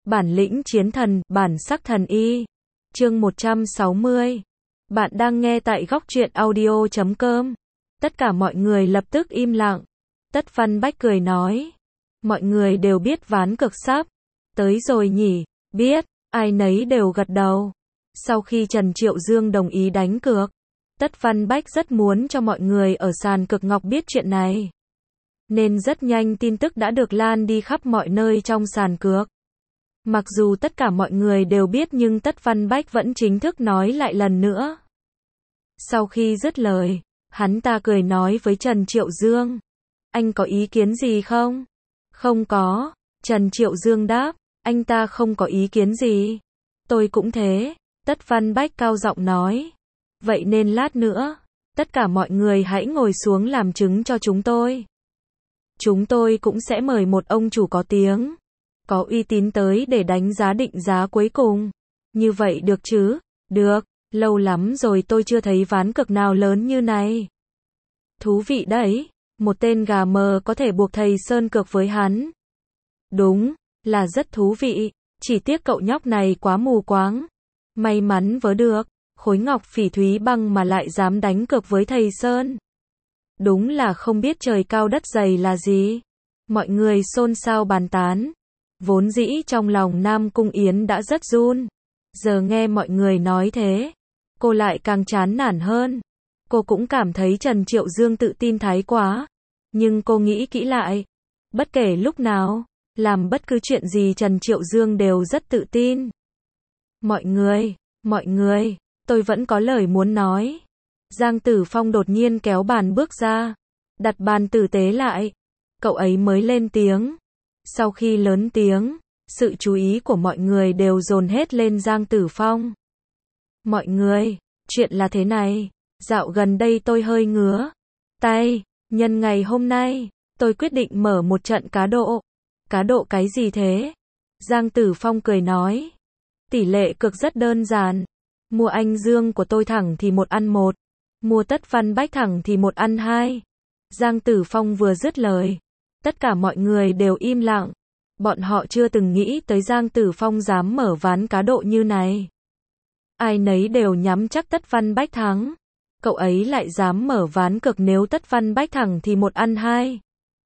Bản lĩnh chiến thần, bản sắc thần y. Chương 160. Bạn đang nghe tại góc truyện audio.com. Tất cả mọi người lập tức im lặng. Tất Văn Bách cười nói. Mọi người đều biết ván cược sắp tới rồi nhỉ? Biết, ai nấy đều gật đầu. Sau khi Trần Triệu Dương đồng ý đánh cược, Tất Văn Bách rất muốn cho mọi người ở sàn cược ngọc biết chuyện này. Nên rất nhanh tin tức đã được lan đi khắp mọi nơi trong sàn cược. Mặc dù tất cả mọi người đều biết nhưng Tất Văn Bách vẫn chính thức nói lại lần nữa. Sau khi dứt lời, hắn ta cười nói với Trần Triệu Dương. Anh có ý kiến gì không? Không có. Trần Triệu Dương đáp. Anh ta không có ý kiến gì. Tôi cũng thế. Tất Văn Bách cao giọng nói. Vậy nên lát nữa, tất cả mọi người hãy ngồi xuống làm chứng cho chúng tôi. Chúng tôi cũng sẽ mời một ông chủ có tiếng, có uy tín tới để đánh giá định giá cuối cùng. Như vậy được chứ? Được, lâu lắm rồi tôi chưa thấy ván cược nào lớn như này. Thú vị đấy, một tên gà mờ có thể buộc thầy Sơn cược với hắn. Đúng, là rất thú vị, chỉ tiếc cậu nhóc này quá mù quáng. May mắn vớ được khối ngọc phỉ thúy băng mà lại dám đánh cược với thầy Sơn. Đúng là không biết trời cao đất dày là gì. Mọi người xôn xao bàn tán. Vốn dĩ trong lòng Nam Cung Yến đã rất run. Giờ nghe mọi người nói thế, cô lại càng chán nản hơn. Cô cũng cảm thấy Trần Triệu Dương tự tin thái quá. Nhưng cô nghĩ kỹ lại. Bất kể lúc nào, làm bất cứ chuyện gì Trần Triệu Dương đều rất tự tin. Mọi người, tôi vẫn có lời muốn nói. Giang Tử Phong đột nhiên kéo bàn bước ra, đặt bàn tử tế lại. Cậu ấy mới lên tiếng. Sau khi lớn tiếng, sự chú ý của mọi người đều dồn hết lên Giang Tử Phong. Mọi người, chuyện là thế này, dạo gần đây tôi hơi ngứa tay, nhân ngày hôm nay, tôi quyết định mở một trận cá độ. Cá độ cái gì thế? Giang Tử Phong cười nói. Tỷ lệ cược rất đơn giản. Mua anh Dương của tôi thẳng thì 1 ăn 1. Mua Tất Văn Bách thẳng thì 1 ăn 2. Giang Tử Phong vừa dứt lời, tất cả mọi người đều im lặng. Bọn họ chưa từng nghĩ tới Giang Tử Phong dám mở ván cá độ như này. Ai nấy đều nhắm chắc Tất Văn Bách thắng. Cậu ấy lại dám mở ván cược nếu Tất Văn Bách thẳng thì 1 ăn 2.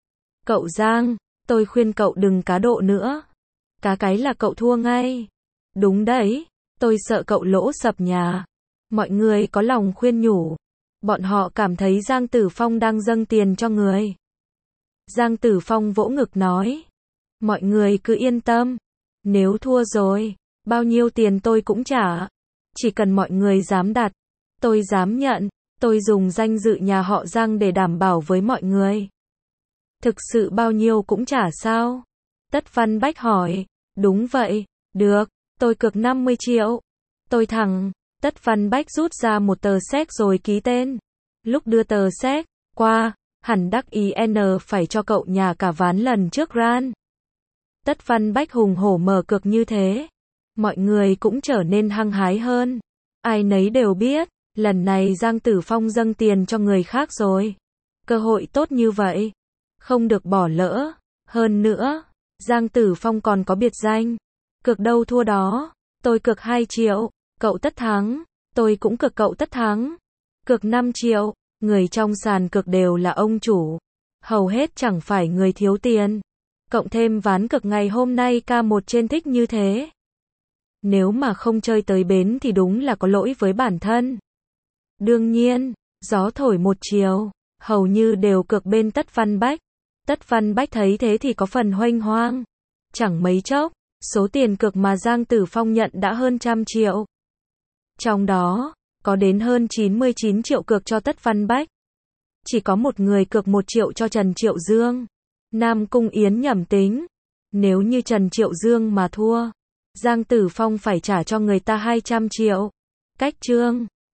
Cậu Giang, tôi khuyên cậu đừng cá độ nữa. Cá cái là cậu thua ngay. Đúng đấy, tôi sợ cậu lỗ sập nhà. Mọi người có lòng khuyên nhủ. Bọn họ cảm thấy Giang Tử Phong đang dâng tiền cho người. Giang Tử Phong vỗ ngực nói. Mọi người cứ yên tâm. Nếu thua rồi, bao nhiêu tiền tôi cũng trả. Chỉ cần mọi người dám đặt, tôi dám nhận. Tôi dùng danh dự nhà họ Giang để đảm bảo với mọi người. Thực sự bao nhiêu cũng trả sao? Tất Văn Bách hỏi. Đúng vậy, được, tôi cược 50 triệu. Tôi thẳng. Tất Văn Bách rút ra một tờ séc rồi ký tên. Lúc đưa tờ séc qua, hẳn đắc ý phải cho cậu nhà cả ván lần trước ran. Tất Văn Bách hùng hổ mở cược như thế. Mọi người cũng trở nên hăng hái hơn. Ai nấy đều biết, lần này Giang Tử Phong dâng tiền cho người khác rồi. Cơ hội tốt như vậy, không được bỏ lỡ. Hơn nữa, Giang Tử Phong còn có biệt danh. Cược đâu thua đó. Tôi cược 2 triệu, cậu Tất thắng. Tôi cũng cược cậu Tất thắng. Cược 5 triệu, người trong sàn cược đều là ông chủ. Hầu hết chẳng phải người thiếu tiền. Cộng thêm ván cược ngày hôm nay K1 trên thích như thế. Nếu mà không chơi tới bến thì đúng là có lỗi với bản thân. Đương nhiên, gió thổi một chiều, hầu như đều cược bên Tất Văn Bách. Tất Văn Bách thấy thế thì có phần huênh hoang. Chẳng mấy chốc, số tiền cược mà Giang Tử Phong nhận đã hơn 100 triệu. Trong đó, có đến hơn 99 triệu cược cho Tất Văn Bách. Chỉ có một người cược 1 triệu cho Trần Triệu Dương. Nam Cung Yến nhẩm tính. Nếu như Trần Triệu Dương mà thua, Giang Tử Phong phải trả cho người ta 200 triệu. Cách trương.